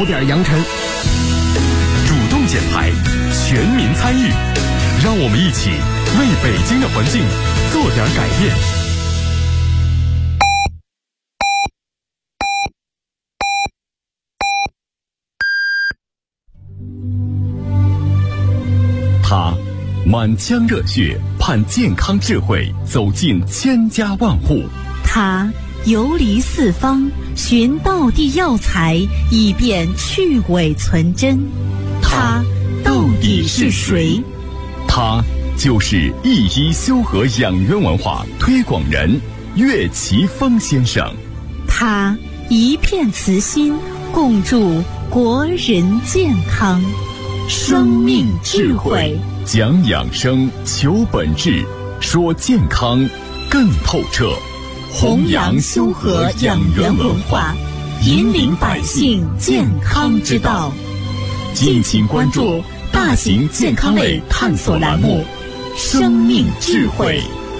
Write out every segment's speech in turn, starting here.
早点扬尘。 主动减排，全民参与，让我们一起为北京的环境做点改变。他满腔热血盼健康智慧走进千家万户， 他游离四方寻道地药材，以便去伪存真。他到底是谁？ 他就是一一修和养元文化推广人岳奇峰先生。 他一片慈心，共筑国人健康。生命智慧， 讲养生，求本质，说健康更透彻。 弘扬修和养元文化，引领百姓健康之道。 敬请关注大型健康类探索栏目《生命智慧》。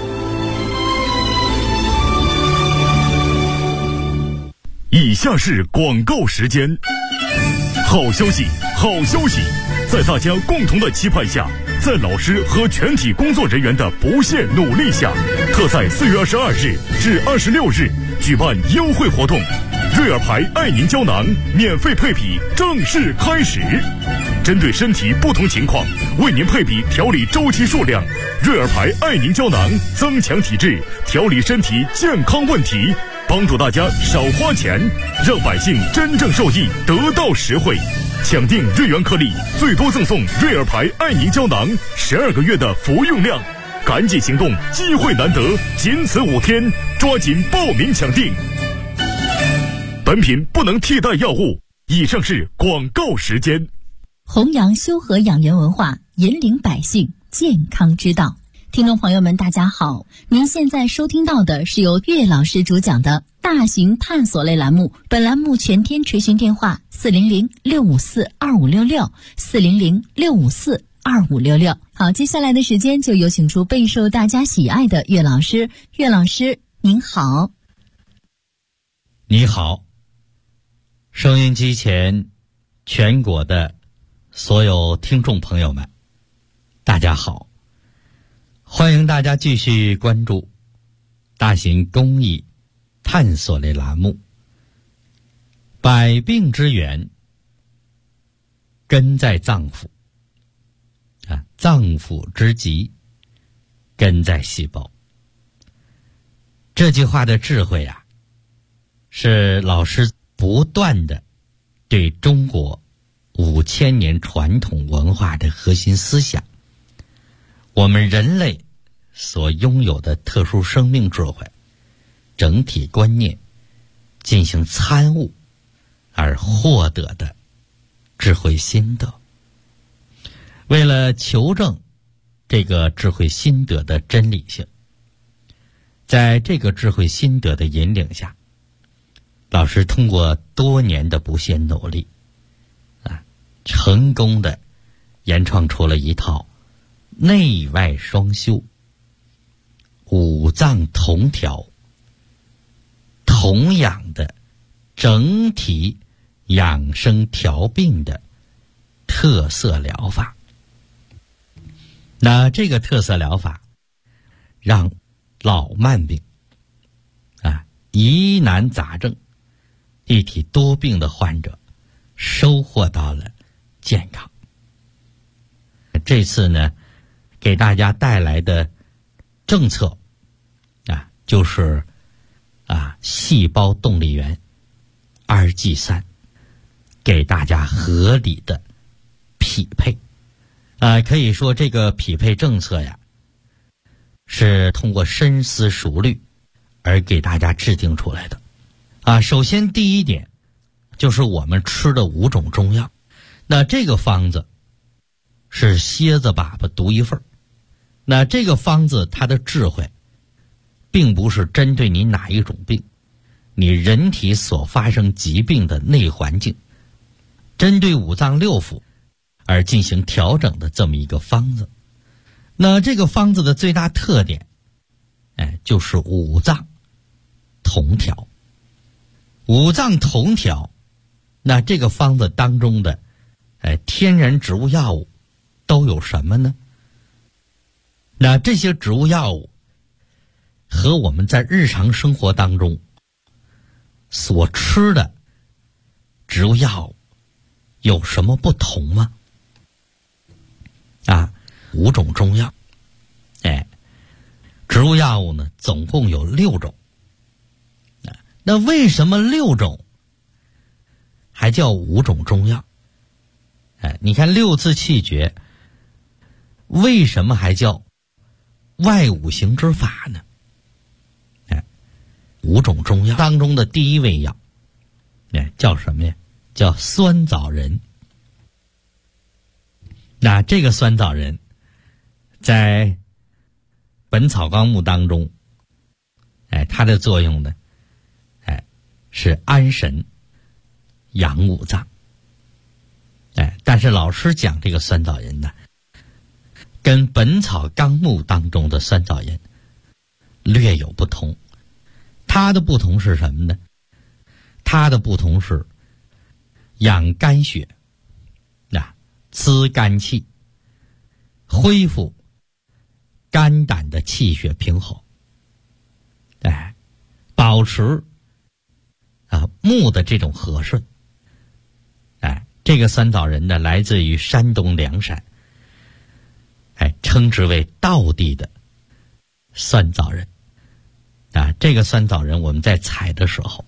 以下是广告时间。好消息，好消息！在大家共同的期盼下，在老师和全体工作人员的不懈努力下，特在4月22日至26日举办优惠活动，瑞尔牌爱宁胶囊免费配比正式开始。针对身体不同情况，为您配比调理周期数量。瑞尔牌爱宁胶囊增强体质，调理身体健康问题，帮助大家少花钱，让百姓真正受益，得到实惠。抢订瑞元颗粒，最多赠送瑞尔牌爱宁胶囊12个月的服用量。赶紧行动，机会难得，仅此5天，抓紧报名抢订。本品不能替代药物。以上是广告时间。 弘扬修和养元文化，引领百姓健康之道。听众朋友们大家好，您现在收听到的是由岳老师主讲的大型探索类栏目，本栏目全天垂询电话400-654-2566 400-654-2566。好，接下来的时间就有请出备受大家喜爱的岳老师。岳老师您好。 你好，收音机前全国的所有听众朋友们大家好，欢迎大家继续关注大型公益探索类栏目百病之源根在脏腑脏腑之疾根在细胞。这句话的智慧是老师不断的对中国5000年传统文化的核心思想，我们人类所拥有的特殊生命智慧整体观念进行参悟而获得的智慧心得。为了求证这个智慧心得的真理性，在这个智慧心得的引领下，老师通过多年的不懈努力成功的研创出了一套内外双修、五脏同调、同养的整体养生调病的特色疗法。那这个特色疗法让老慢病疑难杂症、一体多病的患者收获到了健康。这次呢，给大家带来的政策就是细胞动力源2G3，给大家合理的匹配。可以说这个匹配政策是通过深思熟虑而给大家制定出来的。首先第一点就是我们吃的5种中药。那这个方子是蝎子粑粑独一份。那这个方子它的智慧并不是针对你哪一种病，你人体所发生疾病的内环境，针对五脏六腑而进行调整的这么一个方子。那这个方子的最大特点就是五脏同调。五脏同调那这个方子当中的天然植物药物都有什么呢？那这些植物药物和我们在日常生活当中所吃的植物药物有什么不同吗？5种中药，植物药物呢总共有6种。那为什么6种还叫5种中药？你看6字气诀为什么还叫外5行之法呢？5种中药当中的第一味药叫什么呀？叫酸枣仁。那这个酸枣仁在《本草纲目》当中它的作用呢是安神养五脏。但是老师讲这个酸枣仁呢跟《本草纲目》当中的酸枣仁略有不同。它的不同是什么呢？它的不同是养肝血，滋肝气，恢复肝胆的气血平衡，保持木的这种和顺。这个酸枣仁呢来自于山东凉山，称之为道地的酸枣仁。这个酸枣仁我们在采的时候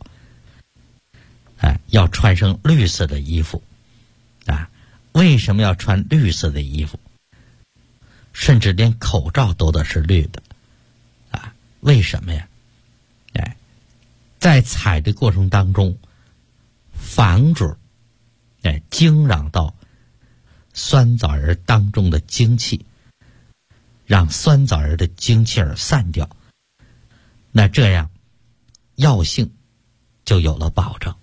要穿上绿色的衣服。为什么要穿绿色的衣服？甚至连口罩都得是绿的。为什么呀？在采的过程当中防止惊扰到酸枣仁当中的精气，让酸枣仁的精气儿散掉，那这样药性就有了保证。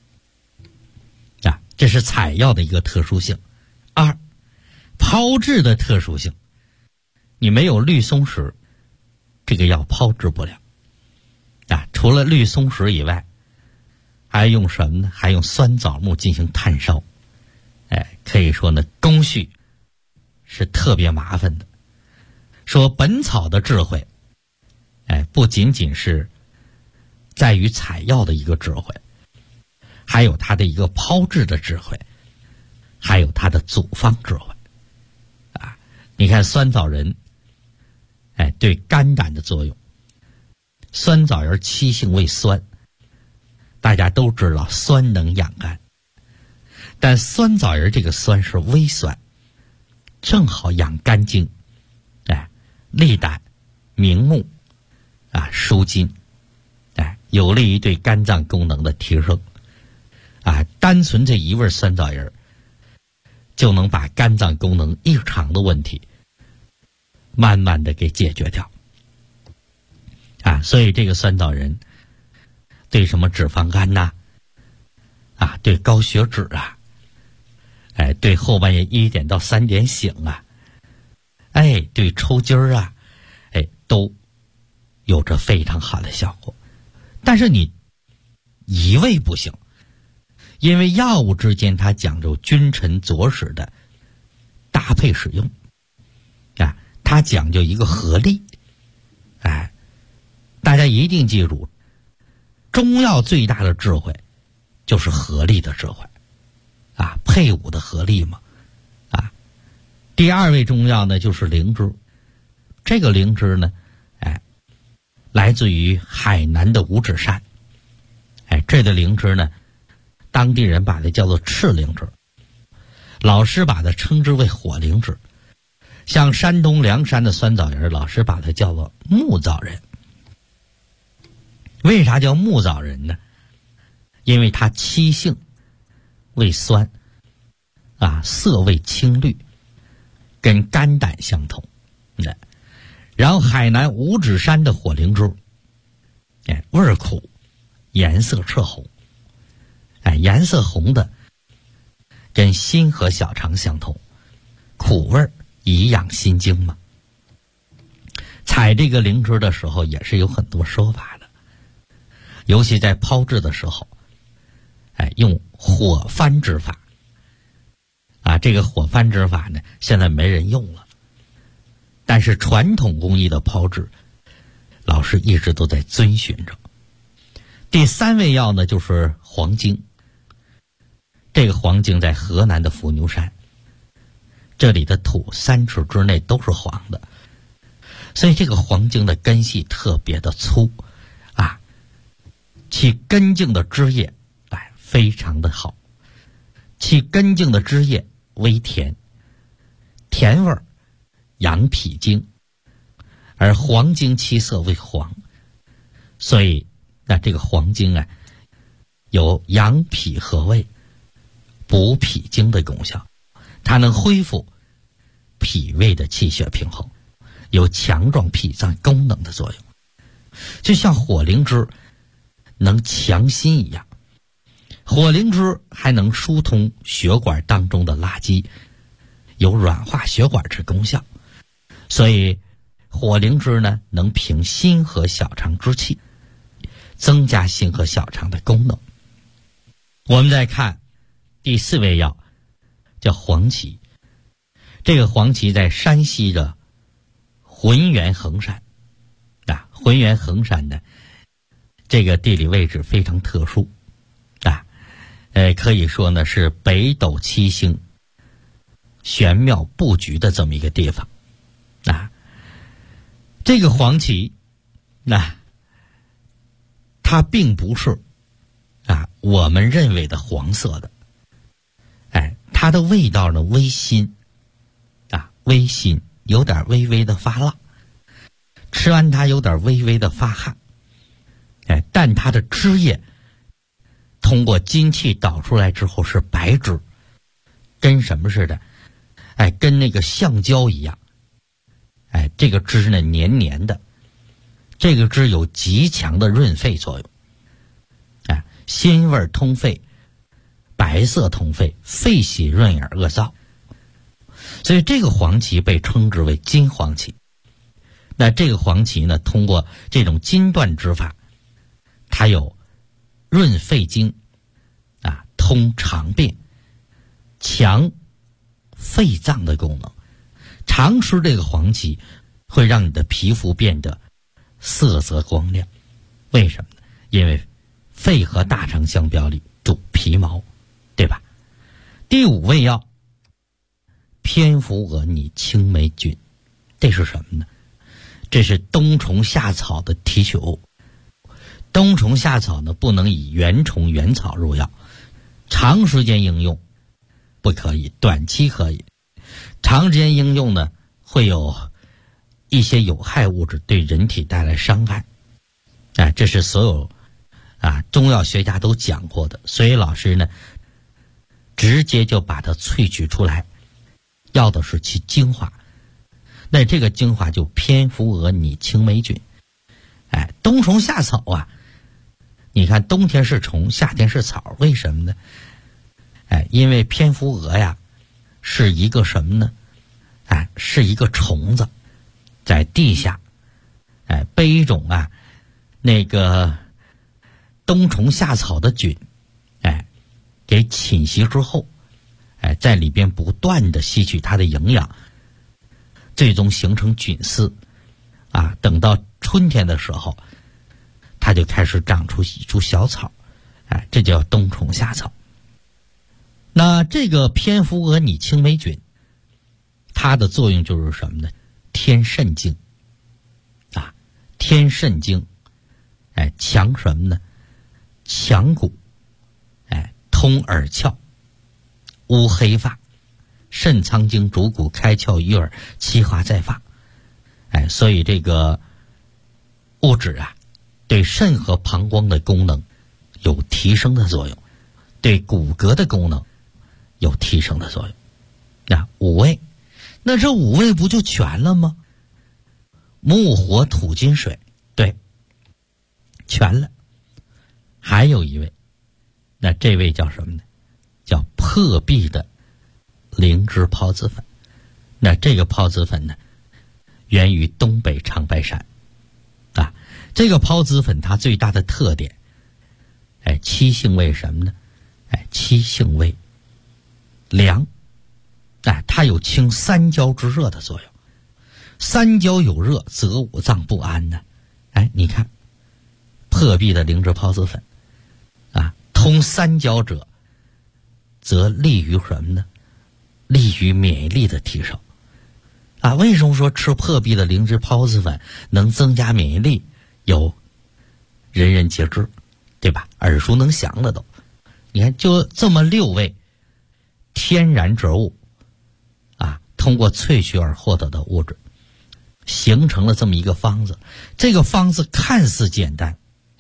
这是采药的一个特殊性。2，炮制的特殊性。你没有绿松石，这个药炮制不了。除了绿松石以外，还用什么呢？还用酸枣木进行炭烧。可以说呢，工序是特别麻烦的。说本草的智慧，不仅仅是在于采药的一个智慧，还有它的一个炮制的智慧，还有它的组方智慧。你看酸枣仁，对肝胆的作用。酸枣仁七性为酸，大家都知道酸能养肝，但酸枣仁这个酸是微酸，正好养肝经，利胆明目，舒筋，有利于对肝脏功能的提升。单纯这一味酸枣仁就能把肝脏功能异常的问题慢慢的给解决掉。所以这个酸枣仁对什么脂肪肝对高血脂对后半夜1点到3点醒对抽筋儿都有着非常好的效果。但是你一味不行，因为药物之间它讲究君臣佐使的搭配使用，它讲究一个合力。大家一定记住，中药最大的智慧就是合力的智慧，配伍的合力嘛。第2味中药呢就是灵芝。这个灵芝呢来自于海南的五指山。这个灵芝呢当地人把它叫做赤灵芝，老师把它称之为火灵芝。像山东凉山的酸枣仁，老师把它叫做木枣仁。为啥叫木枣仁呢？因为它七性为酸，色味青绿，跟肝胆相同。然后海南五指山的火灵芝，味儿苦，颜色赤红，颜色红的跟心和小肠相同，苦味儿以养心经嘛。采这个灵芝的时候也是有很多说法的，尤其在炮制的时候， 用火翻制法。这个火翻制法呢，现在没人用了，但是传统工艺的炮制，老师一直都在遵循着。第3味药呢，就是黄精。这个黄精在河南的伏牛山，这里的土3尺之内都是黄的，所以这个黄精的根系特别的粗其根茎的枝叶非常的好，其根茎的枝叶微甜，甜味养脾经，而黄精其色为黄，所以这个黄精有养脾和胃、补脾经的功效，它能恢复脾胃的气血平衡，有强壮脾脏功能的作用，就像火灵芝能强心一样。火灵芝还能疏通血管当中的垃圾，有软化血管之功效，所以火灵芝呢能平心和小肠之气，增加心和小肠的功能。我们再看第4味药，叫黄芪。这个黄芪在山西的浑源衡山浑源衡山呢，这个地理位置非常特殊可以说呢是北斗七星玄妙布局的这么一个地方这个黄芪它并不是我们认为的黄色的，它的味道呢微辛微辛，有点微微的发辣，吃完它有点微微的发汗但它的汁液通过津气导出来之后是白汁，跟什么似的跟那个橡胶一样这个汁呢黏黏的，这个汁有极强的润肺作用辛味通肺，白色通肺，肺喜润耳恶燥，所以这个黄芪被称之为金黄芪。那这个黄芪呢，通过这种筋断之法，它有润肺经通肠病、强肺脏的功能。常吃这个黄芪会让你的皮肤变得色泽光亮，为什么呢？因为肺和大肠相表里主皮毛，对吧？第5味药偏伏蛾拟青霉菌，这是什么呢？这是冬虫夏草的提取物。冬虫夏草呢，不能以原虫原草入药，长时间应用不可以，短期可以。长时间应用呢，会有一些有害物质对人体带来伤害这是所有中药学家都讲过的，所以老师呢直接就把它萃取出来，要的是其精华。那这个精华就偏伏蛾拟青霉菌冬虫夏草你看冬天是虫，夏天是草，为什么呢？因为偏伏蛾是一个什么呢？是一个虫子，在地下被一种那个冬虫夏草的菌给侵袭之后在里边不断的吸取它的营养，最终形成菌丝等到春天的时候，它就开始长出一株小草这叫冬虫夏草。那这个偏伏蛾拟青霉菌，它的作用就是什么呢？添肾精添肾精强什么呢？强骨通耳窍，乌黑发，肾藏精主骨，开窍于耳，其华在发所以这个物质对肾和膀胱的功能有提升的作用，对骨骼的功能有提升的作用5味，那这5味不就全了吗？木火土金水，对，全了。还有一味，那这味叫什么呢？叫破壁的灵芝孢子粉。那这个孢子粉呢，源于东北长白山这个孢子粉它最大的特点七性为什么呢？ 其性味凉，它有清三焦之热的作用。三焦有热，则五脏不安呢。你看破壁的灵芝孢子粉通三焦者，则利于什么呢？利于免疫力的提升为什么说吃破壁的灵芝孢子粉能增加免疫力？有人人皆知，对吧？耳熟能详的都。你看，就这么6味天然植物通过萃取而获得的物质，形成了这么一个方子。这个方子看似简单，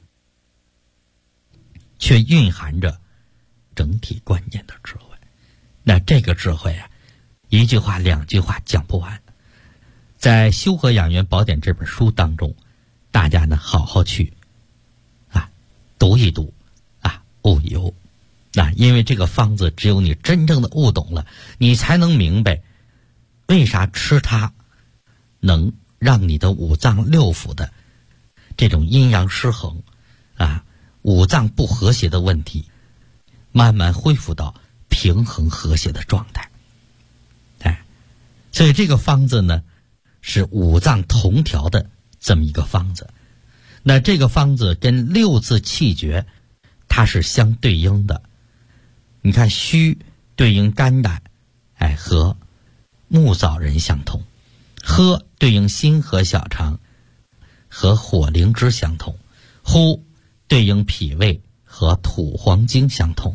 却蕴含着整体关键的智慧。那这个智慧一句话2句话讲不完。在《修和养元宝典》这本书当中，大家呢好好去读一读悟一悟。因为这个方子只有你真正的悟懂了，你才能明白为啥吃它能让你的五脏六腑的这种阴阳失衡五脏不和谐的问题慢慢恢复到平衡和谐的状态。所以这个方子呢是五脏同调的这么一个方子。那这个方子跟6字气诀它是相对应的。你看，虚对应肝胆和木枣仁相同，喝对应心和小肠和火灵芝相同，呼对应脾胃和土黄精相同，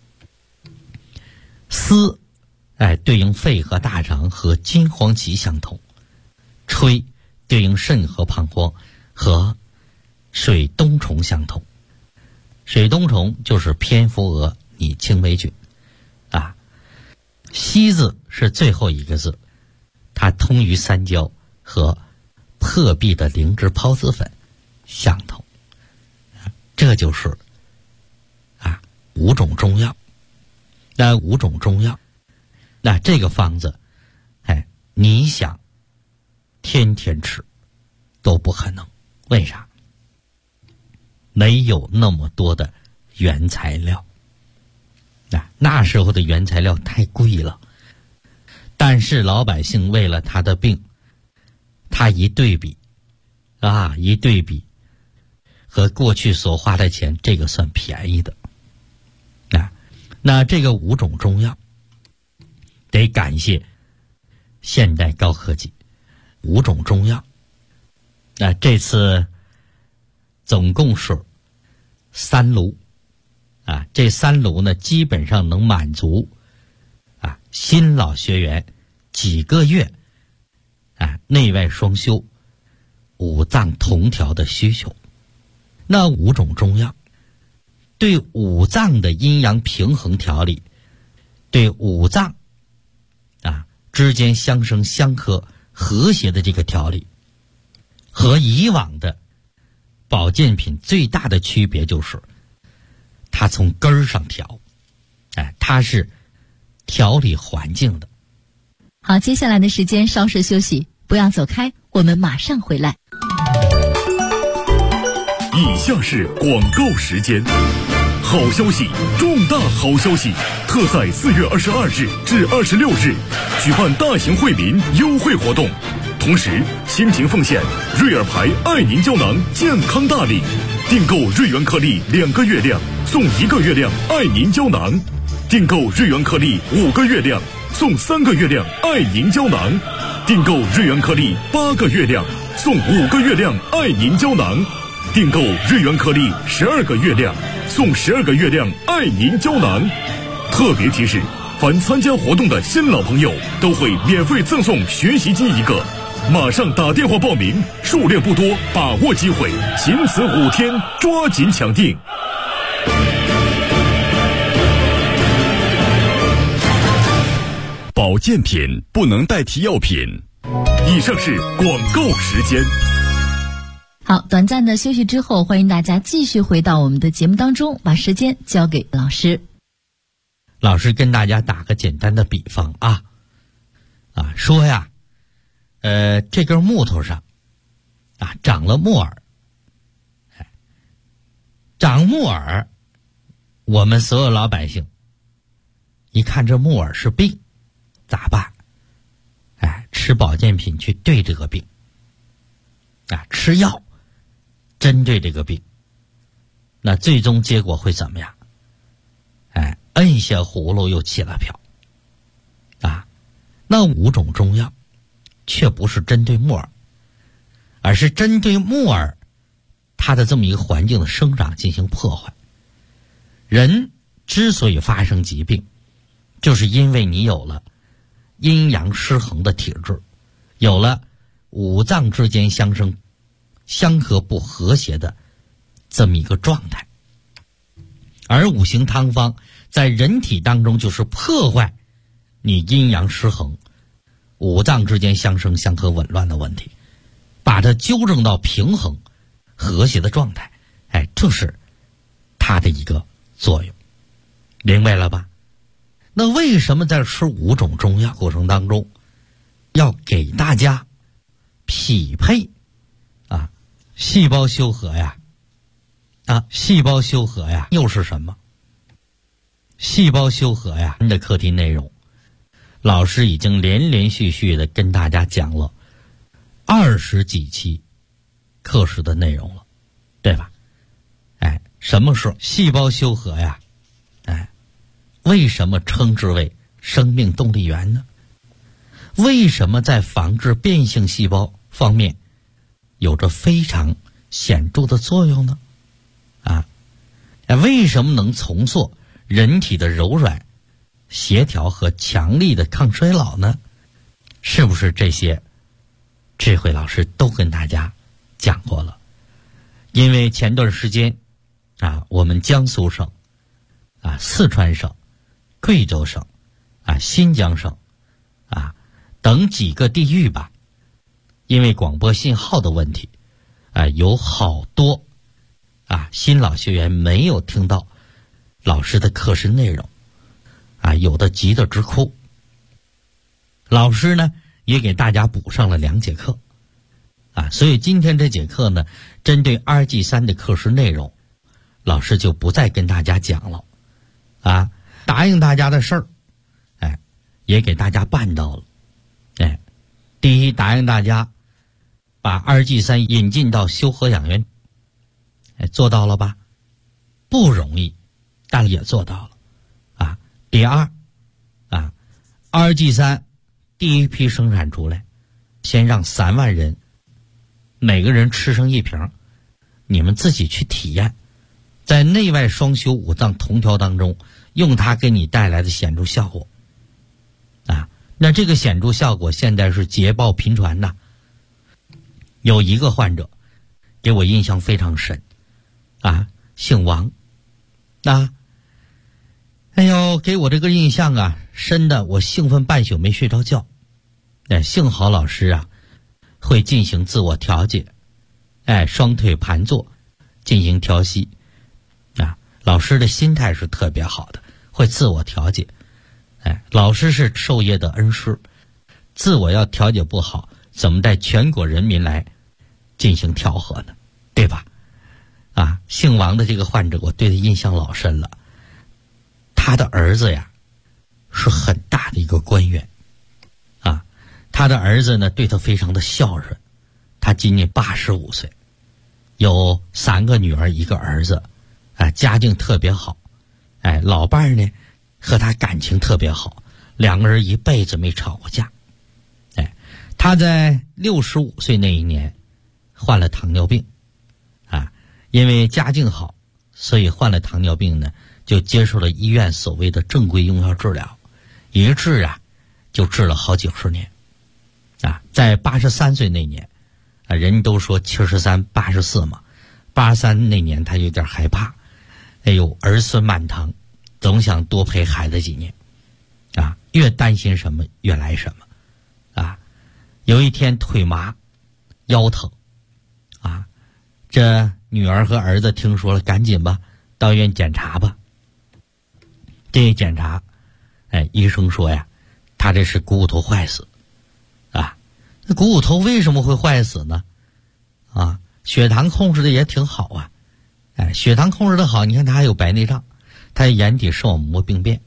思对应肺和大肠和金黄芪相同，吹对应肾和膀胱和水冬虫相同。水冬虫就是蝙蝠蛾拟青霉菌西字是最后一个字，它通于三焦，和破壁的灵芝孢子粉相同。这就是5种中药。那5种中药，那这个方子你想天天吃都不可能。为啥？没有那么多的原材料。那时候的原材料太贵了，但是老百姓为了他的病，他一对比和过去所花的钱，这个算便宜的那这个5种中药得感谢现代高科技。5种中药这次总共是3炉这3炉呢基本上能满足新老学员几个月内外双修五脏同调的需求。那5种中药对五脏的阴阳平衡调理，对五脏之间相生相克和谐的这个调理，和以往的保健品最大的区别就是它从根儿上调，它是调理环境的。 好，接下来的时间稍事休息，不要走开，我们马上回来。 以下是广告时间。好消息，重大好消息！特在4月22日至26日举办大型惠民优惠活动，同时亲情奉献瑞尔牌爱宁胶囊健康大礼，订购瑞元颗粒2个月亮送1个月亮爱宁胶囊，订购瑞元颗粒5个月亮送3个月亮爱宁胶囊，订购瑞元颗粒8个月亮送5个月亮爱宁胶囊，订购瑞元颗粒12个月亮送12个月亮爱宁胶囊。特别提示，凡参加活动的新老朋友都会免费赠送学习机1个，马上打电话报名，数量不多，把握机会，仅此5天，抓紧抢订。保健品不能代替药品。以上是广告时间。 好，短暂的休息之后，欢迎大家继续回到我们的节目当中，把时间交给老师。 老师跟大家打个简单的比方说呀，这根木头上长了木耳，长木耳我们所有老百姓一看这木耳是病，咋办？吃保健品去对这个病，吃药针对这个病，那最终结果会怎么样？摁下葫芦又起了瓢。那5种中药却不是针对木耳，而是针对木耳它的这么一个环境的生长进行破坏。人之所以发生疾病，就是因为你有了阴阳失衡的体质，有了五脏之间相合不和谐的这么一个状态。而五行汤方在人体当中就是破坏你阴阳失衡、五脏之间相生相合紊乱的问题，把它纠正到平衡和谐的状态。这是它的一个作用，明白了吧？那为什么在吃5种中药过程当中要给大家匹配细胞修和呀？细胞修和呀又是什么？细胞修和呀的课题内容，老师已经连续的跟大家讲了20几期课时的内容了，对吧？什么是细胞修和呀？为什么称之为生命动力源呢？为什么在防治变性细胞方面有着非常显著的作用呢？为什么能重塑人体的柔软、协调和强力的抗衰老呢？是不是这些这回老师都跟大家讲过了？因为前段时间我们江苏省四川省、贵州省新疆省等几个地域吧，因为广播信号的问题有好多新老学员没有听到老师的课时内容有的急得直哭。老师呢也给大家补上了2节课所以今天这节课呢，针对2G3的课时内容，老师就不再跟大家讲了答应大家的事儿也给大家办到了。第一，答应大家把2G3引进到修和养元，做到了吧？不容易，但也做到了第二2G3第一批生产出来，先让3万人每个人吃上1瓶，你们自己去体验，在内外双修五脏同调当中用它给你带来的显著效果那这个显著效果现在是捷报频传的。有一个患者给我印象非常深姓王给我这个印象深的我兴奋半宿没睡着觉。幸好老师会进行自我调节，双腿盘坐进行调息老师的心态是特别好的，会自我调节。老师是授业的恩师，自我要调节不好，怎么带全国人民来进行调和呢？对吧？姓王的这个患者，我对他印象老深了。他的儿子是很大的一个官员他的儿子呢对他非常的孝顺。他今年85岁，有3个女儿1个儿子家境特别好。老伴儿呢和他感情特别好，2个人一辈子没吵过架。他在65岁那一年患了糖尿病因为家境好，所以患了糖尿病呢就接受了医院所谓的正规用药治疗，一治就治了好几十年在83岁那年人都说73、84嘛，83那年他有点害怕，儿孙满堂，总想多陪孩子几年越担心什么越来什么有一天腿麻腰疼这女儿和儿子听说了，赶紧吧到医院检查吧。这一检查医生说他这是股骨头坏死那股骨头为什么会坏死呢血糖控制的也挺好血糖控制的好，你看他还有白内障， 它眼底视网膜病变。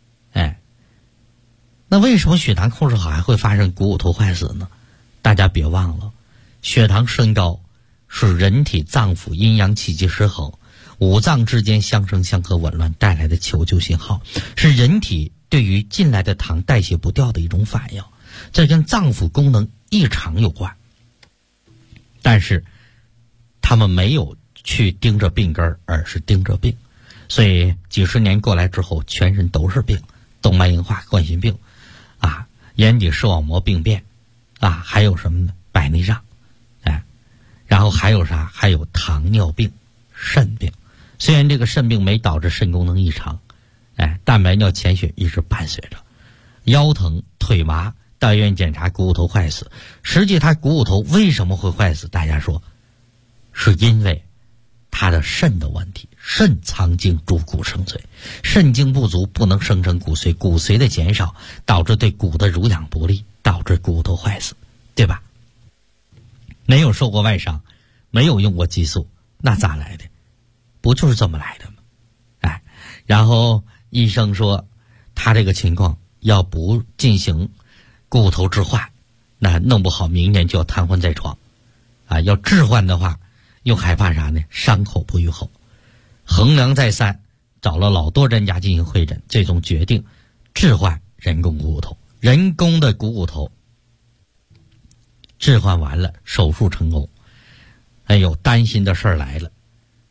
那为什么血糖控制好还会发生股骨头坏死呢？大家别忘了，血糖升高是人体脏腑阴阳气机失衡，五脏之间相生相克紊乱带来的求救信号，是人体对于进来的糖代谢不掉的一种反应，这跟脏腑功能异常有关。但是他们没有去盯着病根，而是盯着病，所以几十年过来之后，全身都是病，动脉硬化、冠心病眼底视网膜病变还有什么呢？白内障，然后还有啥？还有糖尿病、肾病。虽然这个肾病没导致肾功能异常，蛋白尿潜血一直伴随着。腰疼、腿麻，到医院检查股骨头坏死。实际他股骨头为什么会坏死？大家说，是因为他的肾的问题。肾藏精主骨生髓，肾精不足不能生成骨髓，骨髓的减少导致对骨的濡养不利，导致骨头坏死，对吧？没有受过外伤，没有用过激素，那咋来的？不就是这么来的吗？然后医生说他这个情况要不进行骨头置换，那弄不好明年就要瘫痪在床要置换的话又害怕啥呢？伤口不愈后。衡量再三，找了老多专家进行会诊，最终决定置换人工股骨头。人工的股骨头置换完了，手术成功。担心的事儿来了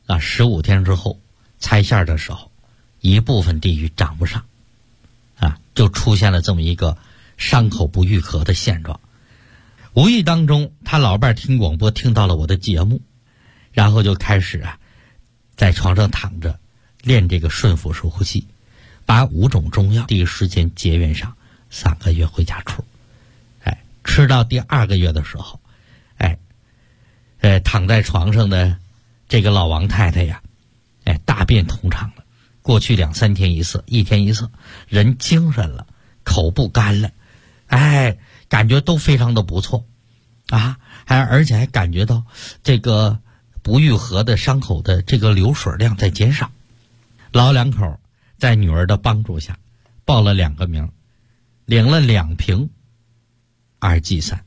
15天之后拆线的时候，一部分地域长不上就出现了这么一个伤口不愈合的现状。无意当中他老伴听广播听到了我的节目，然后就开始在床上躺着练这个顺腹式呼吸，把5种中药第一时间结缘上，3个月回家出。吃到第2个月的时候，躺在床上的这个老王太太呀，大便通畅了，过去2、3天一次，1天一次，人精神了，口不干了，感觉都非常的不错而且还感觉到这个不愈合的伤口的这个流水量在减少。老两口在女儿的帮助下报了2个名，领了2瓶2G3。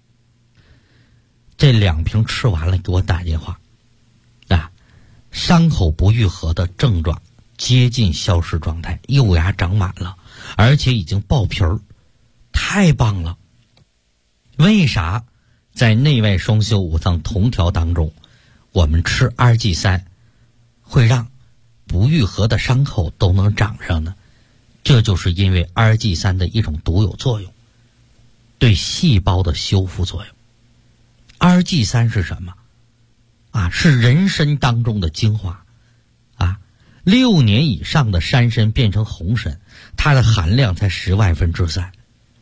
这2瓶吃完了给我打电话伤口不愈合的症状接近消失状态，幼芽长满了，而且已经爆皮儿，太棒了。为啥在内外双修五脏同调当中，我们吃2G3会让不愈合的伤口都能长上呢？这就是因为2G3的一种独有作用，对细胞的修复作用。2G3是什么是人参当中的精华6年以上的山参变成红参，它的含量才10万分之3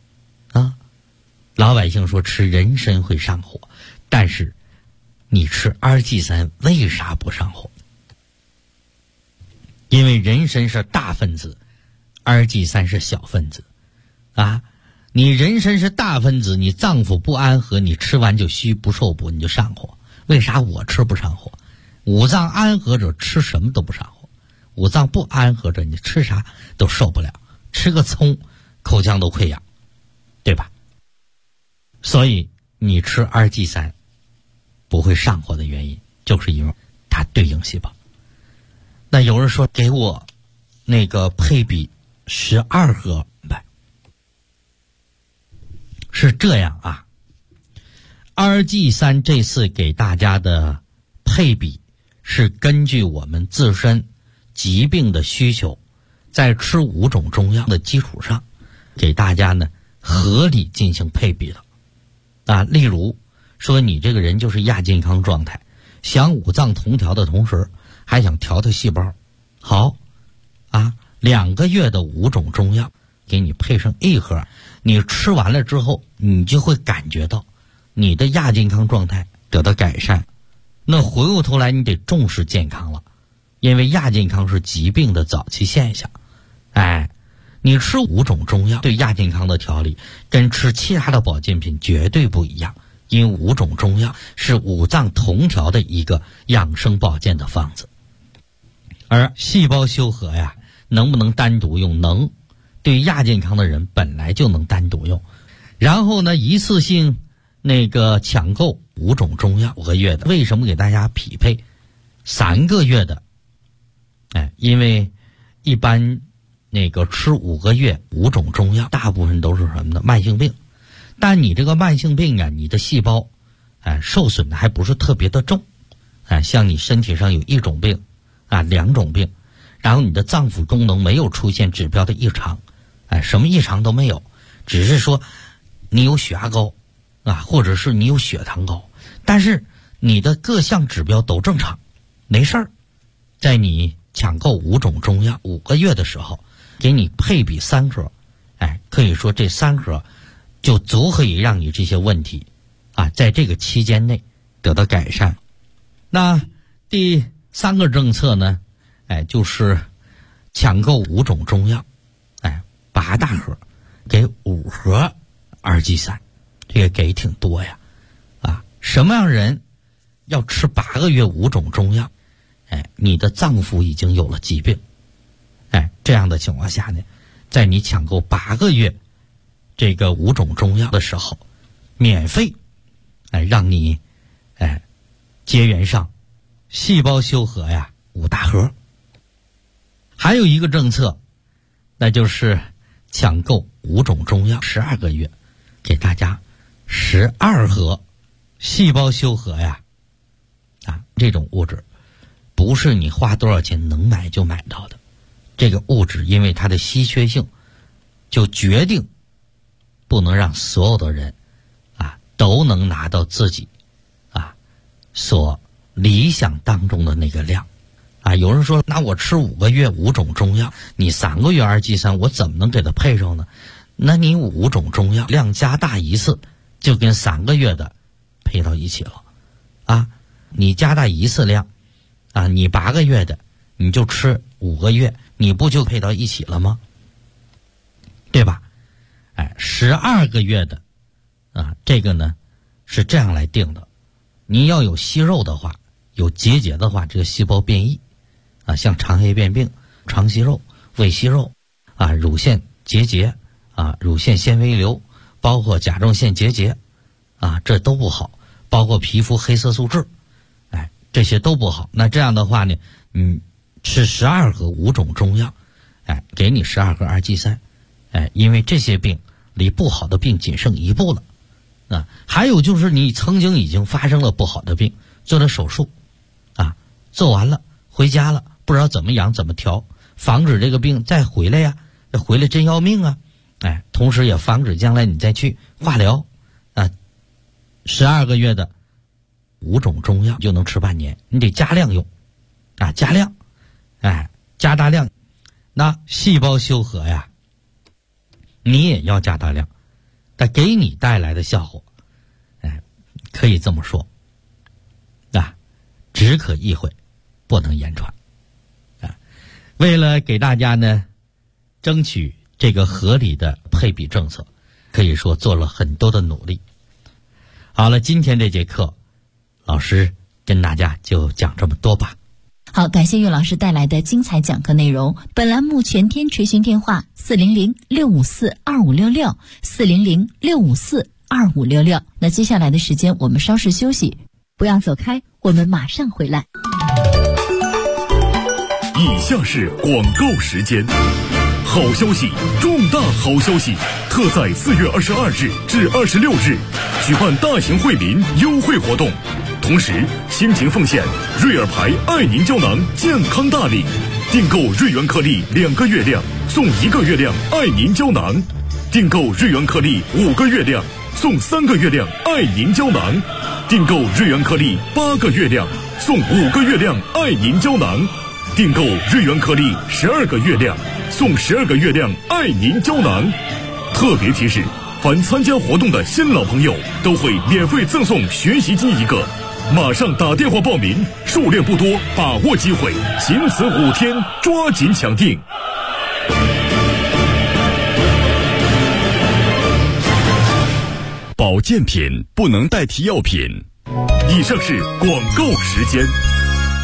老百姓说吃人参会上火，但是你吃2G3为啥不上火？因为人参是大分子，2G3是小分子你人参是大分子，你脏腑不安和，你吃完就虚不受补，你就上火。为啥我吃不上火？五脏安和者吃什么都不上火，五脏不安和者你吃啥都受不了，吃个葱口腔都溃疡，对吧？所以你吃2G3不会上火的原因，就是因为它对应细胞。那有人说给我那个配比12盒呗，是这样2G3这次给大家的配比是根据我们自身疾病的需求，在吃5种中药的基础上，给大家呢合理进行配比的例如说你这个人就是亚健康状态，想五脏同调的同时还想调细胞，好2个月的5种中药给你配上1盒，你吃完了之后，你就会感觉到你的亚健康状态得到改善。那回过头来你得重视健康了，因为亚健康是疾病的早期现象。你吃5种中药对亚健康的调理跟吃其他的保健品绝对不一样，因为5种中药是五脏同调的一个养生保健的方子。而细胞修和能不能单独用？能。对于亚健康的人本来就能单独用。然后呢，一次性抢购5种中药5个月的。为什么给大家匹配3个月的？因为一般吃5个月5种中药，大部分都是什么呢？慢性病。但你这个慢性病啊，你的细胞受损的还不是特别的重。像你身体上有1种病2种病，然后你的脏腑功能没有出现指标的异常，什么异常都没有，只是说你有血压高或者是你有血糖高，但是你的各项指标都正常，没事儿。在你抢购5种中药5个月的时候，给你配比3盒，可以说这3盒就足可以让你这些问题在这个期间内得到改善。那第3个政策呢，就是抢购5种中药，8大盒给5盒2G3，这个给挺多呀。什么样人要吃8个月5种中药？你的脏腑已经有了疾病，这样的情况下呢，在你抢购8个月这个5种中药的时候，免费让你结缘上细胞修和5大盒。还有一个政策，那就是抢购5种中药12个月，给大家12盒细胞修和这种物质不是你花多少钱能买就买到的。这个物质因为它的稀缺性，就决定不能让所有的人都能拿到自己所理想当中的那个量。有人说，那我吃5个月5种中药，你3个月2G3，我怎么能给它配上呢？那你5种中药量加大一次，就跟3个月的配到一起了你加大一次量你8个月的你就吃5个月，你不就配到一起了吗？对吧？12个月的这个呢是这样来定的。你要有息肉的话，有结节的话，这个细胞变异像肠黑变病、肠息肉、胃息肉乳腺结节乳腺纤维瘤，包括甲状腺结节这都不好，包括皮肤黑色素痣这些都不好。那这样的话呢，吃12盒5种中药给你12盒2G3因为这些病离不好的病仅剩1步了还有就是你曾经已经发生了不好的病，做了手术做完了回家了，不知道怎么养怎么调，防止这个病再回来回来真要命同时也防止将来你再去化疗12个月的5种中药就能吃半年，你得加量用加量加大量。那细胞修和你也要加大量，但给你带来的效果可以这么说只可意会不能言传为了给大家呢争取这个合理的配比政策，可以说做了很多的努力。好了，今天这节课老师跟大家就讲这么多吧。 好，感谢岳老师带来的精彩讲课内容。本栏目全天垂询电话400-654-2566 400-654-2566。那接下来的时间我们稍事休息，不要走开，我们马上回来。 以下是广告时间。好消息，重大好消息！特在4月22日至26日举办大型惠民优惠活动，同时倾情奉献瑞尔牌爱宁胶囊健康大礼，订购瑞元颗粒2个月量送1个月量爱宁胶囊，订购瑞元颗粒5个月量送3个月量爱宁胶囊，订购瑞元颗粒8个月量送5个月量爱宁胶囊，订购瑞元颗粒12个月量送12个月亮爱宁胶囊。特别提示，凡参加活动的新老朋友都会免费赠送学习机1个，马上打电话报名，数量不多，把握机会，仅此5天，抓紧抢订。保健品不能代替药品。以上是广告时间。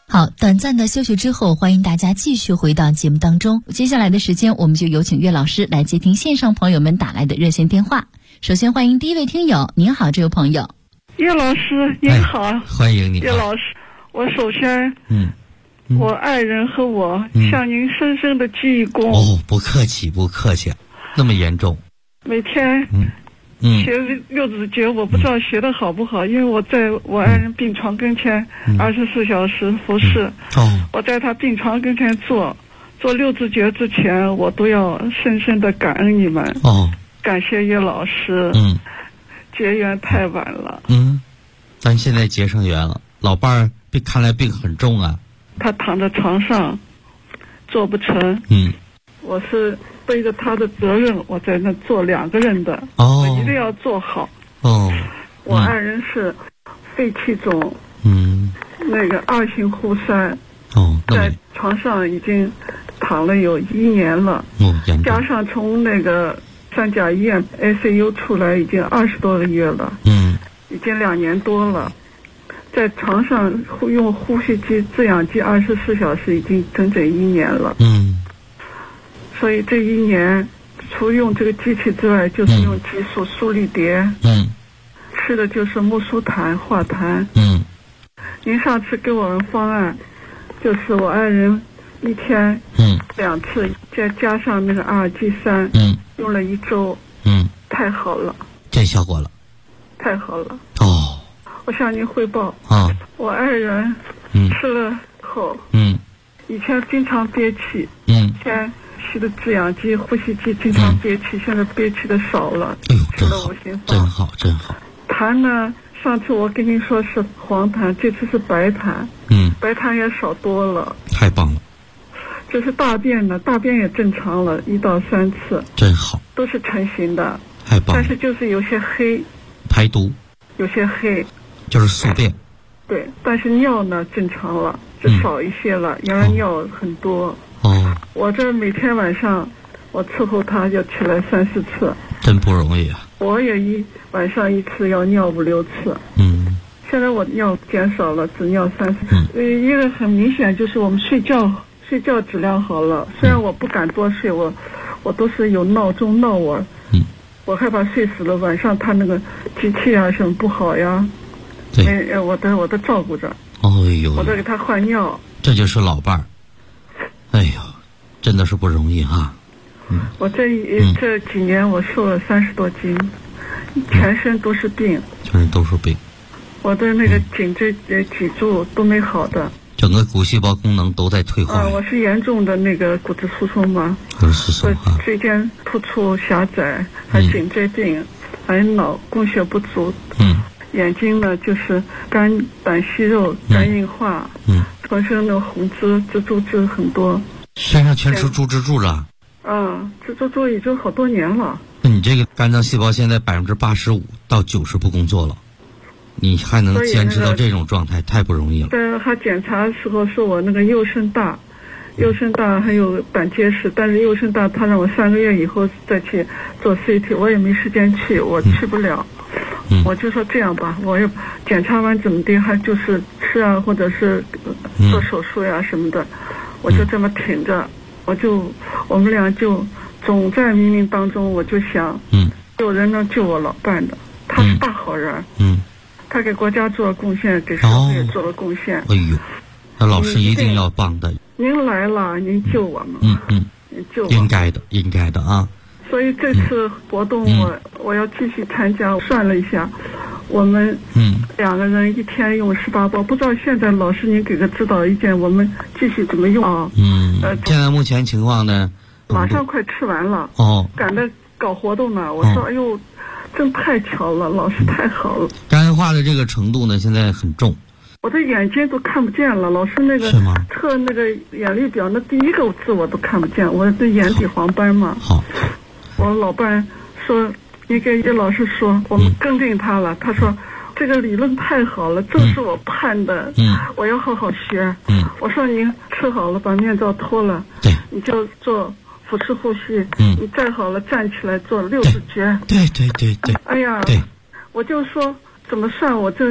好，短暂的休息之后，欢迎大家继续回到节目当中。接下来的时间，我们就有请岳老师来接听线上朋友们打来的热线电话。首先欢迎第一位听友，您好，这位朋友。 岳老师您好， 欢迎你。 岳老师，我首先我爱人和我向您深深的鞠一躬。 哦，不客气不客气，那么严重。 每天学六字诀，我不知道学的好不好，因为我在我爱人病床跟前24小时服侍。我在他病床跟前做六字诀之前，我都要深深的感恩你们。感谢岳老师。结缘太晚了。 咱现在结上缘了。老伴儿看来病很重啊。 他躺在床上做不成。我是背着他的责任，我在那做2个人的。我一定要做好。我爱人是肺气肿。那个2型忽塞。在床上已经躺了有1年了。加上从那个三甲医院 ICU 出来已经20多个月了。已经2年多了。在床上用呼吸机、制氧机24小时，已经整整1年了。所以这1年，除用这个机器之外，就是用激素速力碟。吃的就是木舒坦、化痰。您上次给我们方案，就是我爱人1天2次，再加上那个阿尔济酸，用了1周。太好了， 见效果了， 太好了。我向您汇报。我爱人吃了后，以前经常憋气。以前吸的制氧机、呼吸机经常憋气，现在憋气的少了。吃了5型方。 真好真好。 痰呢，上次我跟您说是黄痰，这次是白痰。白痰也少多了。 太棒了。 这是大便呢，大便也正常了1到3次。 真好。 都是成型的。 太棒了。 但是就是有些黑。 排毒。 有些黑。 就是宿便。 对，但是尿呢正常了，就少一些了。原来尿很多。我这每天晚上我伺候他要起来3、4次。 真不容易啊。 我也晚上1次要尿5、6次。现在我尿减少了，只尿3次。一个很明显就是我们睡觉质量好了。虽然我不敢多睡，我都是有闹钟闹我。我害怕睡死了，晚上他那个机器啊什么不好呀。我都照顾着。我都给他换尿。 这就是老伴儿。哎呦，真的是不容易哈。 我这几年我瘦了30多斤，全身都是病。 全身都是病。 我的那个颈椎、脊柱都没好的。 整个骨细胞功能都在退化。 我是严重的那个骨质疏松嘛。椎间突出狭窄，还颈椎病，还脑供血不足。眼睛呢就是肝胆息肉、肝硬化。浑身的红脂、蜘蛛汁很多。 身上全吃猪蜘蛛了。 蜘蛛蛛已经好多年了。 那你这个肝脏细胞现在85%到90%不工作了，你还能坚持到这种状态，太不容易了。 但他检查的时候说我那个右肾大还有胆结石，但是右肾大他让我3个月以后再去做 CT， 我也没时间去，我去不了。我就说这样吧，我也检查完怎么的，还就是吃啊，或者是做手术呀什么的，我就这么挺着。我们俩就总在冥冥当中，我就想，有人能救我老伴的，他是大好人。他给国家做了贡献，给社会也做了贡献。 那老师一定要帮的。 您来了，您救我们。您救我。 应该的啊。 所以这次活动我要继续参加。算了一下，我们2个人1天用18包，不知道现在老师您给个指导意见，我们继续怎么用啊？ 现在目前情况呢， 马上快吃完了。赶着搞活动呢。我说哎呦，真太巧了，老师太好了。 肝硬化的这个程度呢，现在很重。 我的眼睛都看不见了，老师那个测那个眼力表，那第1个字我都看不见，我的眼底黄斑嘛。我老伴说，你给叶老师说，我们跟定他了。他说这个理论太好了，正是我盼的。我要好好学。我说您吃好了，把面罩脱了，你就做腹式呼吸。你站好了，站起来做6字诀。 对。 哎呀，我就说怎么算，我这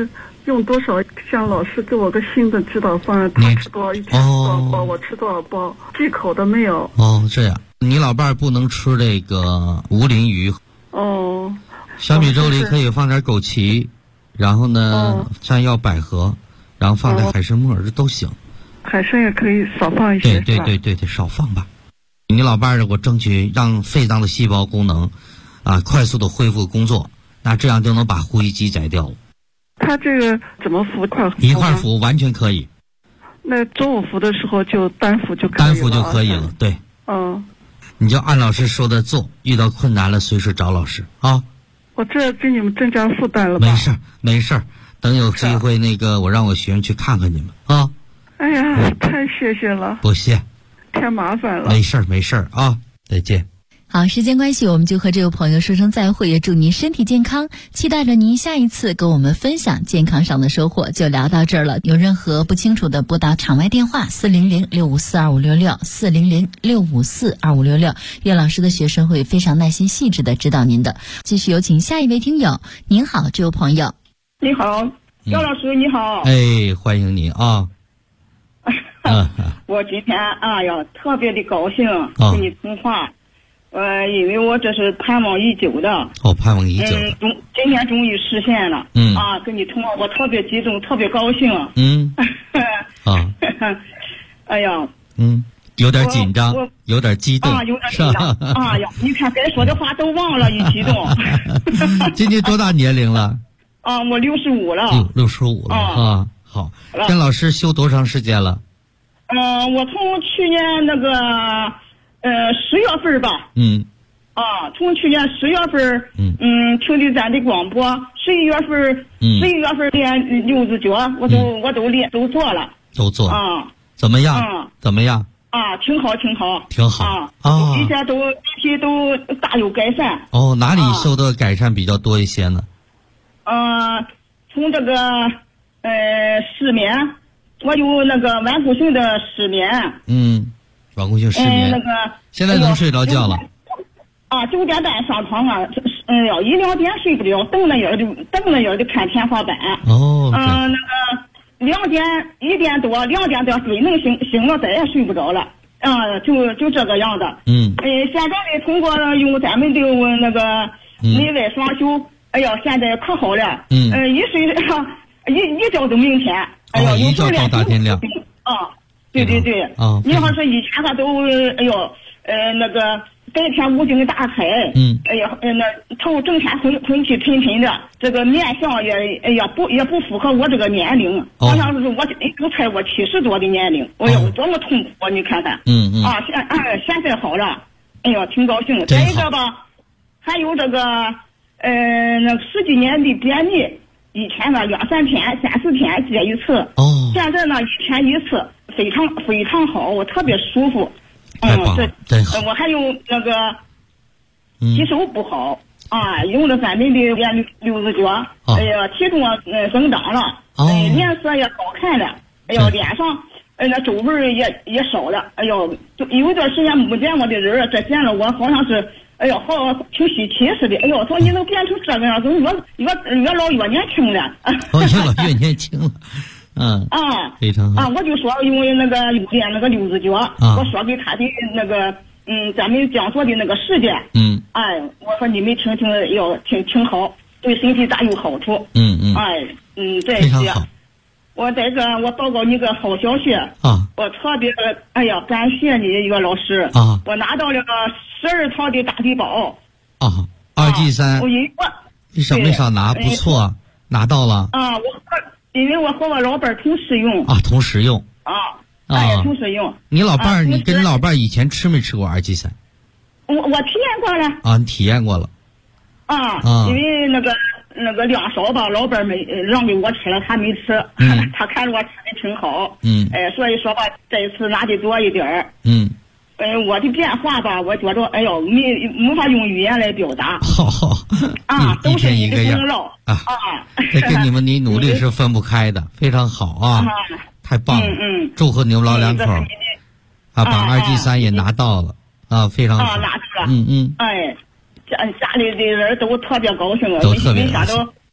用多少？像老师给我个新的指导方案，他吃多少一天多少包，我吃多少包，忌口的没有。 哦，这样，你老伴儿不能吃这个无鳞鱼。 哦。 小米粥里可以放点枸杞，然后呢，山药、百合，然后放点海参末，这都行。 海参也可以少放一些。 对，少放吧。你老伴儿，我争取让肺脏的细胞功能快速的恢复工作，那这样就能把呼吸机摘掉。 他这个怎么服？ 一块服完全可以。 那中午服的时候就单服就可以了。 单服就可以了，对。你就按老师说的做，遇到困难了随时找老师啊。 我这给你们增加负担了吧？ 没事儿，等有机会我让我学生去看看你们啊。 哎呀，太谢谢了。 不谢。 太麻烦了。 没事儿啊，再见。 好，时间关系，我们就和这位朋友说声再会，也祝您身体健康，期待着您下一次跟我们分享健康上的收获。就聊到这儿了，有任何不清楚的拨打场外电话400-654-2566 400-654-2566，岳老师的学生会非常耐心细致的指导您的。继续有请下一位听友。您好，这位朋友。 你好，岳老师你好。 欢迎你啊。 我今天特别的高兴跟你通话。因为我这是盼望已久的。 盼望已久的。 今天终于实现了。跟你通话，我特别激动，特别高兴。哎呀。 有点紧张，有点激动。 有点紧张。你看该说的话都忘了，一激动。 今年多大年龄了？ 我65了。 65了好，跟老师修多长时间了？ 我从去年10月份吧。从去年10月份，听的咱的广播，11月份练六字诀，我都做了。 都做。怎么样？怎么样？ 挺好。一些都大有改善。 哪里受到改善比较多一些呢？ 从这个失眠，我有顽固性的失眠。顽固性失眠。 现在能睡着觉了。 9点半上床1-2点睡不了，瞪了眼的看天花板。2点1点多2点多睡能醒了，再也睡不着了。就这个样子。现在呢，通过用咱们的内外双修，现在可好了。一睡一觉到明天。 一觉到大天亮。 对。你要是以前都白天无精打采，头整天昏气沉沉的，这个面相也不符合我这个年龄，好像是我就猜我70多的年龄，多么痛苦，你看看。现在好了，挺高兴。再一个吧，还有这个10几年的便秘，以前呢2-3天、3-4天接一次，现在呢1天1次，非常好，我特别舒服。我还有吸收不好用了咱们的练六字诀，体重增长了，脸色也好看了，脸上那皱纹也少了，就有一段时间没见我的人，这见了我好像是好挺稀奇似的，说你能变成这个样子，越老越年轻了。 越老越年轻了。非常好。 我就说因为练六字诀，我说给他的咱们讲座的事件，我说你们听挺好，对身体大有好处。这些，我我报告你个好消息我特别感谢你岳老师我拿到了12套的大地宝 2G3，没少拿，不错，拿到了因为我和我老伴儿同时用同时用同时用。 你老伴儿，你跟老伴儿以前吃没吃过2G3？ 我体验过了你体验过了因为量少吧，老伴儿没让给我吃了，他没吃，他看着我吃的挺好，所以说吧，这一次拿的多一点儿，我的变化吧，我觉着没法用语言来表达，都是你的功劳这跟你们努力是分不开的，非常好太棒了，祝贺你们老两口把2G3也拿到了非常好， 拿出了，家里的人都特别高兴了，没想到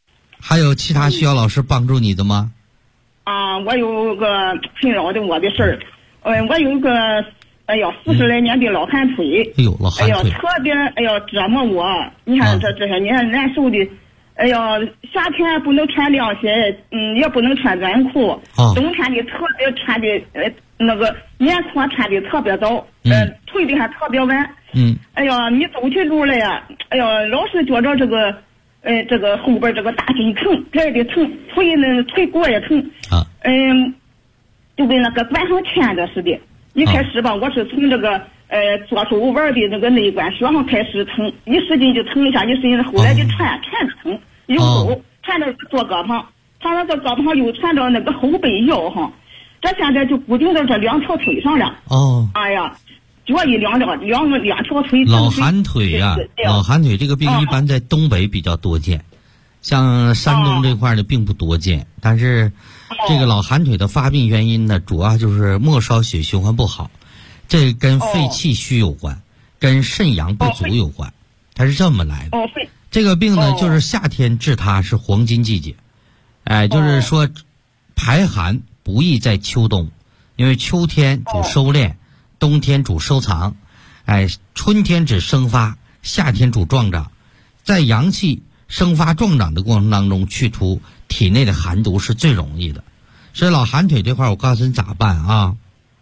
还有其他需要老师帮助你的吗？ 我有个困扰的我的事儿，我有个40来年的老寒腿， 老寒腿， 特别折磨我。你看这些年难受的，夏天不能穿凉鞋，也不能穿短裤，冬天的特别穿的那个棉裤穿的特别早，退的还特别晚。你走起路来呀，老是觉着这个后边这个大腿疼，这的疼，腿骨也疼。就跟那个管上牵着似的。一开始吧，我是从这个左手腕的那个内关穴上开始疼，一使劲就疼一下，一使劲，后来就传着疼，右手传到左胳膀，传到这胳膀又传到那个后背腰上，这现在就固定到这两条腿上了。哎呀，脚一两条腿。 老寒腿呀，老寒腿这个病一般在东北比较多见，像山东这块的并不多见，但是这个老寒腿的发病原因呢，主要就是末梢血循环不好，这跟肺气虚有关，跟肾阳不足有关，它是这么来的。这个病呢，就是夏天治它是黄金季节，就是说排寒不宜在秋冬，因为秋天主收敛，冬天主收藏，春天指生发，夏天主壮长，在阳气生发壮长的过程当中，去除体内的寒毒是最容易的。所以老寒腿这块我告诉你咋办啊？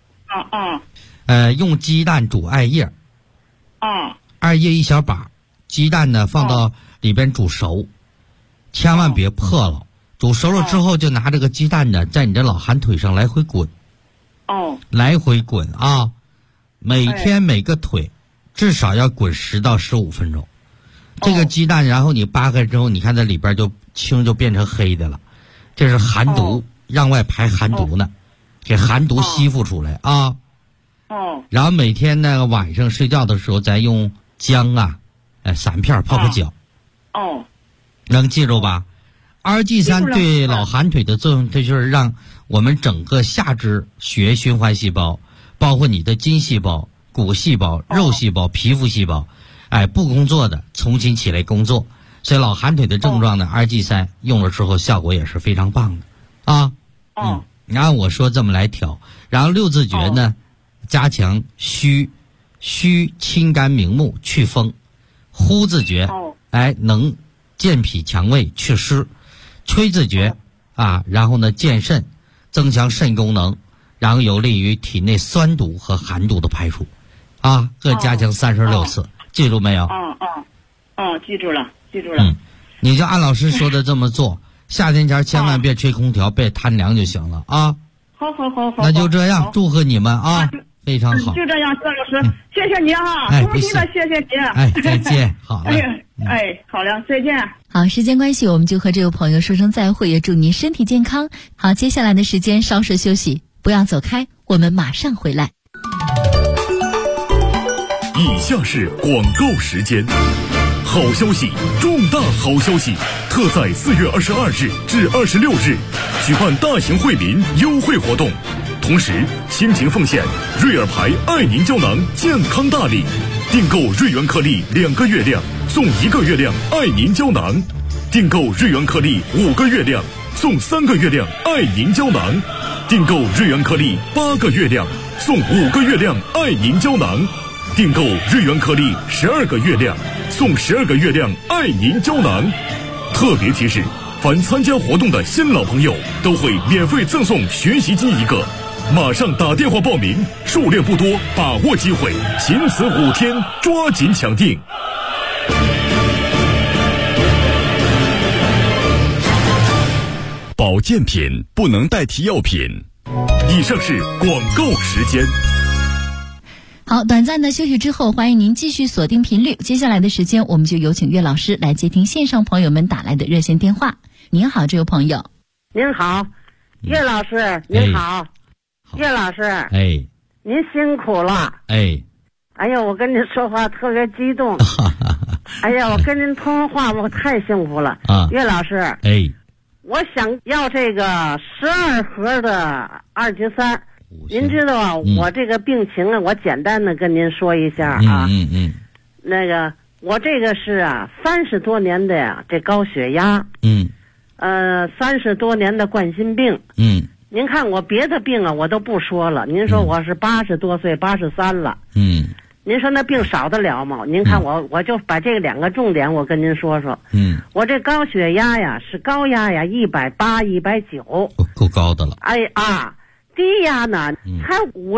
用鸡蛋煮艾叶，艾叶一小把，鸡蛋呢放到里边煮熟，千万别破了。煮熟了之后，就拿这个鸡蛋呢，在你的老寒腿上来回滚，来回滚啊！每天每个腿至少要滚10到15分钟。这个鸡蛋，然后你扒开之后，你看在里边就青就变成黑的了，这是寒毒，让外排寒毒呢，给寒毒吸附出来啊。然后每天那个晚上睡觉的时候，再用姜散片泡个脚。能记住吧？RG3对老寒腿的作用，这就是让我们整个下肢血液循环细胞，包括你的筋细胞、骨细胞、肉细胞、皮肤细胞，不工作的重新起来工作。所以老寒腿的症状呢，RG3用了之后效果也是非常棒的然后我说这么来调，然后6字诀呢，加强虚清肝明目去风，呼字诀能健脾强胃祛湿，吹字诀然后呢健肾，增强肾功能，然后有利于体内酸毒和寒毒的排出各加强36次，记住没有？ 记住了。 你就按老师说的这么做，夏天前千万别吹空调，别贪凉就行了好，那就这样，祝贺你们非常好。 就这样，薛老师，谢谢你不行了，谢谢你。 再见，好了。 好了，再见。 好，时间关系，我们就和这位朋友说声再会，也祝您身体健康。好，接下来的时间稍事休息，不要走开，我们马上回来。 以下是广告时间。好消息，重大好消息！特在4月22日至26日举办大型惠民优惠活动，同时倾情奉献瑞尔牌爱您胶囊健康大礼，订购瑞元颗粒2个月量送1个月量爱您胶囊，订购瑞元颗粒5个月量送3个月量爱您胶囊，订购瑞元颗粒8个月量送5个月量爱您胶囊，订购瑞元颗粒12个月量送12个月亮爱您胶囊。特别提示，凡参加活动的新老朋友都会免费赠送学习机1个，马上打电话报名，数量不多，把握机会，仅此5天，抓紧抢订。保健品不能代替药品。以上是广告时间。 好，短暂的休息之后，欢迎您继续锁定频率。接下来的时间，我们就有请岳老师来接听线上朋友们打来的热线电话。您好，这位朋友。 您好，岳老师，您好，岳老师，您辛苦了，哎呀，我跟您说话特别激动，哎呀，我跟您通话我太幸福了，岳老师，我想要这个12盒的293。您知道我这个病情我简单的跟您说一下那个我这个是30多年的这高血压， 30多年的冠心病。您看我别的病啊，我都不说了。您说我是80多岁，83了。您说那病少得了吗？您看我就把这2个重点我跟您说说。我这高血压呀是高压呀180、190， 够高的了。 低压呢才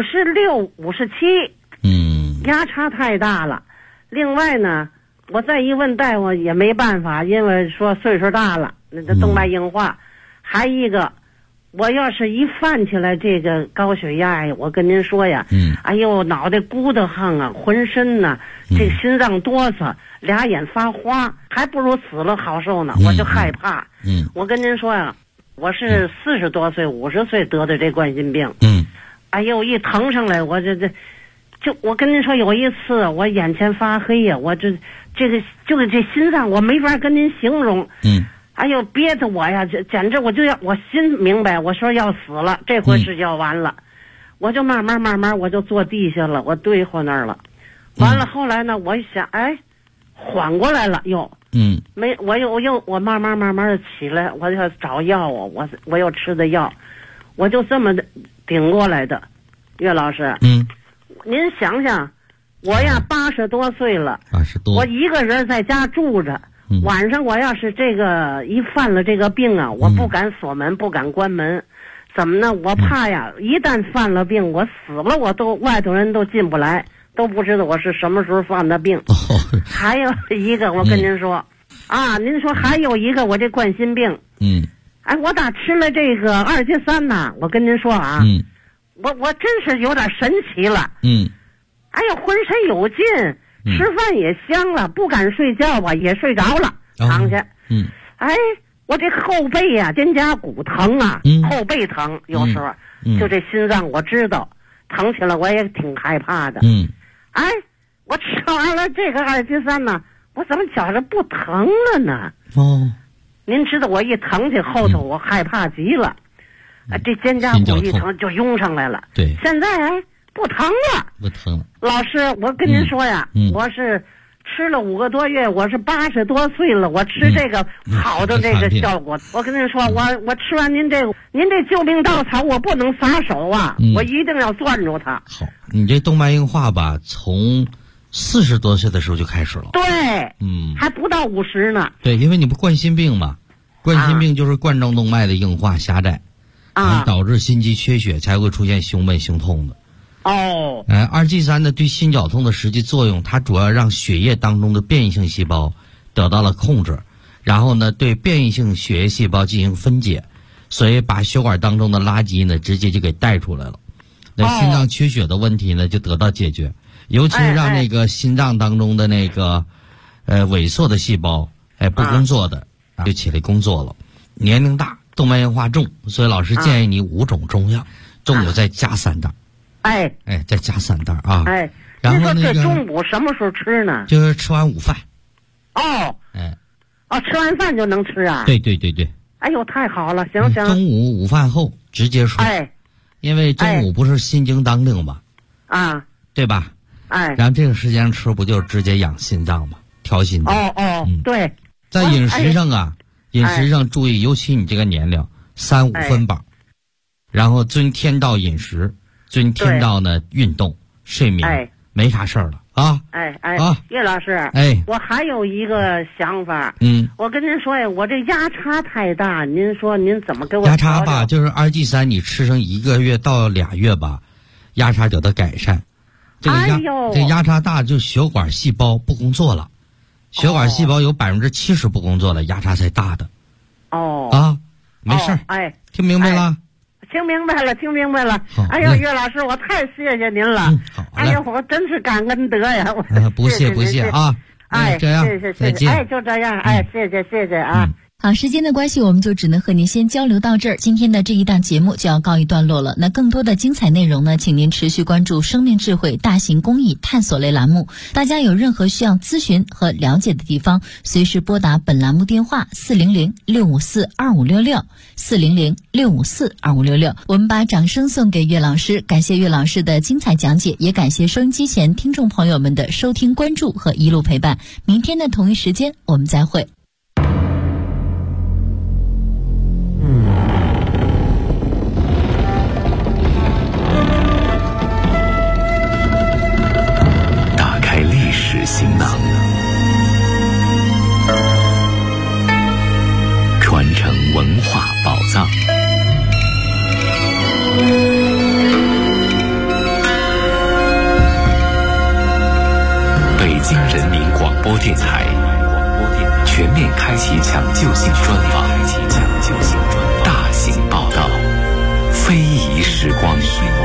56、57，压差太大了。另外呢，我再一问大夫也没办法，因为说岁数大了，那动脉硬化。还一个，我要是一犯起来这个高血压呀，我跟您说呀，哎呦，脑袋咕得慌啊，浑身呢，这心脏哆嗦，俩眼发花，还不如死了好受呢，我就害怕。我跟您说呀，我是40多岁、50岁得的这冠心病。哎呦，一疼上来，我我跟您说，有一次我眼前发黑呀，我这心脏我没法跟您形容。哎呦，憋得我呀，简直我心明白，我说要死了，这回是要完了。我就慢慢我就坐地下了，我对付那儿了。完了后来呢，我一想，缓过来了又。我慢慢的起来，我要找药啊，我又吃的药，我就这么顶过来的。岳老师，您想想，我呀80多岁了，80多，我一个人在家住着。晚上我要是这个一犯了这个病啊，我不敢锁门，不敢关门，怎么呢？我怕呀，一旦犯了病，我死了，外头人都进不来，都不知道我是什么时候犯的病。还有一个，我跟您说，您说还有一个，我这冠心病，我打吃了这个2级3呐，我跟您说啊，我真是有点神奇了，哎呀，浑身有劲。吃饭也香了，不敢睡觉吧，也睡着了，躺下。我这后背呀，肩胛骨疼啊，后背疼，有时候就这心脏我知道疼起来，我也挺害怕的。我吃完了这个2级3呢，我怎么觉着不疼了呢？您知道我一疼起后头，我害怕极了，这肩胛骨一疼就涌上来了。 对， 现在不疼了，老师，我跟您说呀，我是吃了5个多月，我是80多岁了，我吃这个好的这个效果。我跟您说，我吃完您这救命稻草，我不能撒手啊，我一定要攥住它。 好，你这动脉硬化吧，从40多岁的时候就开始了。 对，还不到50呢。 对，因为你不冠心病嘛，冠心病就是冠状动脉的硬化狭窄，导致心肌缺血，才会出现胸闷胸痛的。2剂3呢，对心绞痛的实际作用，它主要让血液当中的变异性细胞得到了控制，然后呢，对变异性血液细胞进行分解，所以把血管当中的垃圾呢，直接就给带出来了。那心脏缺血的问题呢，就得到解决，尤其是让那个心脏当中的那个萎缩的细胞不工作的，就起来工作了。年龄大，动脉硬化重，所以老师建议你5种中药，中午再加3袋。再加3袋啊！然后这中午什么时候吃呢？ 就是吃完午饭。 吃完饭就能吃啊？ 对。 哎呦，太好了！行。 中午午饭后直接吃。因为中午不是心经当令嘛，对吧？然后这个时间吃不就直接养心脏嘛，调心脏。 对。 在饮食上饮食上注意，尤其你这个年龄，3、5分饱，然后遵天道饮食。遵天道呢，运动、睡眠，没啥事儿了啊！ 岳老师，我还有一个想法，我跟您说呀，我这压差太大，您说您怎么给我？ 压差吧，就是2剂3，你吃上1个月到2月吧，压差得到改善。这压差大，就血管细胞不工作了，血管细胞有70%不工作了，压差才大的。没事儿，听明白了？ 听明白了。哎呦，岳老师，我太谢谢您了。哎呦，我真是感恩德呀！ 不谢啊！这样， 谢， 再见。 就这样，谢谢啊。 好，时间的关系，我们就只能和您先交流到这儿。今天的这一档节目就要告一段落了。那更多的精彩内容呢，请您持续关注生命智慧大型公益探索类栏目。大家有任何需要咨询和了解的地方，随时拨打本栏目电话400-654-2566，400-654-2566。我们把掌声送给岳老师，感谢岳老师的精彩讲解，也感谢收音机前听众朋友们的收听关注和一路陪伴。明天的同一时间我们再会。 电台全面开启抢救性专访，大型报道，非遗时光。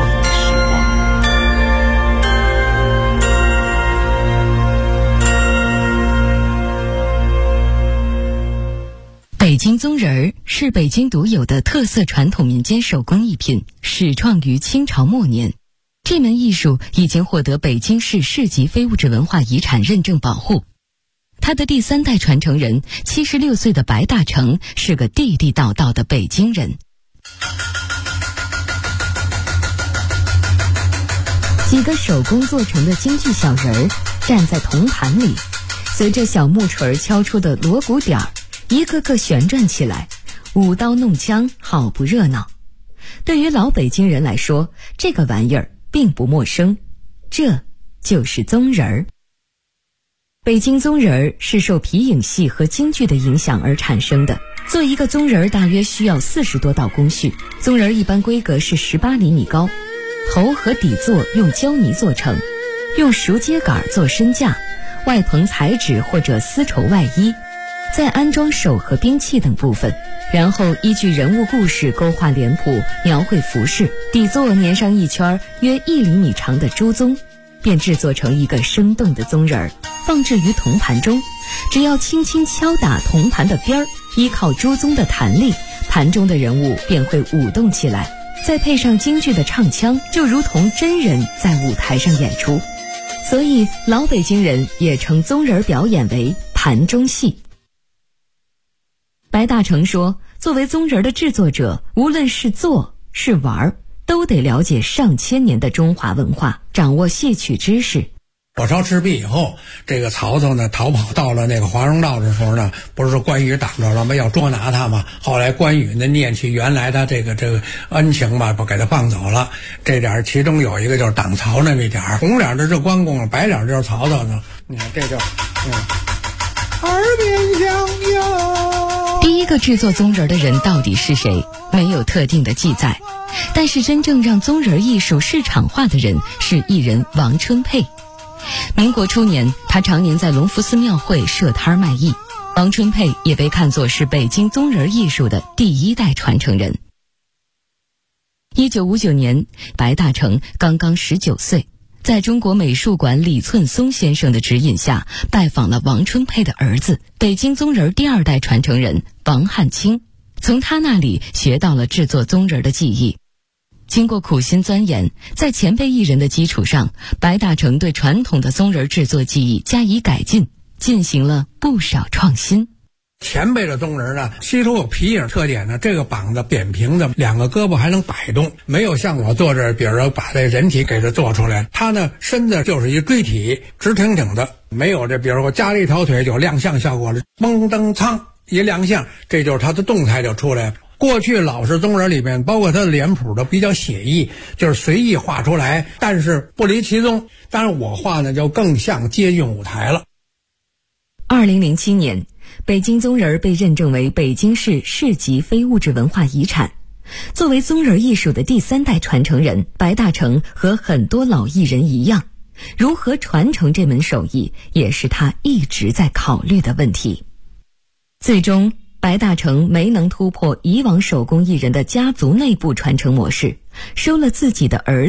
北京宗人儿是北京独有的特色传统民间手工艺品，始创于清朝末年。这门艺术已经获得北京市市级非物质文化遗产认证保护。他的第3代传承人76岁的白大成是个地地道道的北京人。几个手工做成的京剧小人儿站在铜盘里，随着小木锤敲出的锣鼓点儿，一个个旋转起来，舞刀弄枪，好不热闹。对于老北京人来说，这个玩意儿并不陌生，这就是宗人儿。北京宗人儿是受皮影戏和京剧的影响而产生的。做一个宗人儿大约需要40多道工序，宗人儿一般规格是18厘米高，头和底座用胶泥做成，用熟秸秆做身架，外棚彩纸或者丝绸外衣，再安装手和兵器等部分，然后依据人物故事勾画脸谱，描绘服饰，底座粘上一圈约1厘米长的猪鬃，便制作成一个生动的宗人儿，放置于铜盘中。只要轻轻敲打铜盘的边儿，依靠猪鬃的弹力，盘中的人物便会舞动起来，再配上京剧的唱腔，就如同真人在舞台上演出。所以老北京人也称宗人表演为盘中戏。白大成说，作为宗人的制作者，无论是做是玩，都得了解上千年的中华文化，掌握戏曲知识。 火烧赤壁以后，这个曹操呢逃跑到了那个华容道的时候呢，不是关羽挡着了吗？要捉拿他嘛。后来关羽呢念起原来他这个恩情吧，不给他放走了。这点其中有一个就是挡曹那么点儿，红脸的是关公，白脸就是曹操呢。你看这就耳边响哟。 第一个制作宗人的人到底是谁？没有特定的记载。但是真正让宗人艺术市场化的人是艺人王春佩。民国初年，他常年在隆福寺庙会设摊卖艺。王春佩也被看作是北京宗人艺术的第1代传承人。1959年，白大成刚刚19岁，在中国美术馆李寸松先生的指引下，拜访了王春佩的儿子，北京宗人第2代传承人王汉卿，从他那里学到了制作宗人的技艺。经过苦心钻研，在前辈艺人的基础上，白大成对传统的宗人制作技艺加以改进，进行了不少创新。 前辈的宗人呢，其实有皮影特点呢，这个膀子扁平的，2个胳膊还能摆动，没有像我做这，比如说把这人体给它做出来，他呢身子就是一锥体，直挺挺的，没有这，比如说加了一条腿有亮相效果了，嘣噔苍一亮相，这就是他的动态就出来了。过去老式宗人里面，包括他的脸谱都比较写意，就是随意画出来，但是不离其宗。当然我画呢就更像接近舞台了。 2007年，北京宗人被认证为北京市市级非物质文化遗产。作为宗人艺术的第3代传承人，白大成和很多老艺人一样，如何传承这门手艺，也是他一直在考虑的问题。最终白大成没能突破以往手工艺人的家族内部传承模式，收了自己的儿子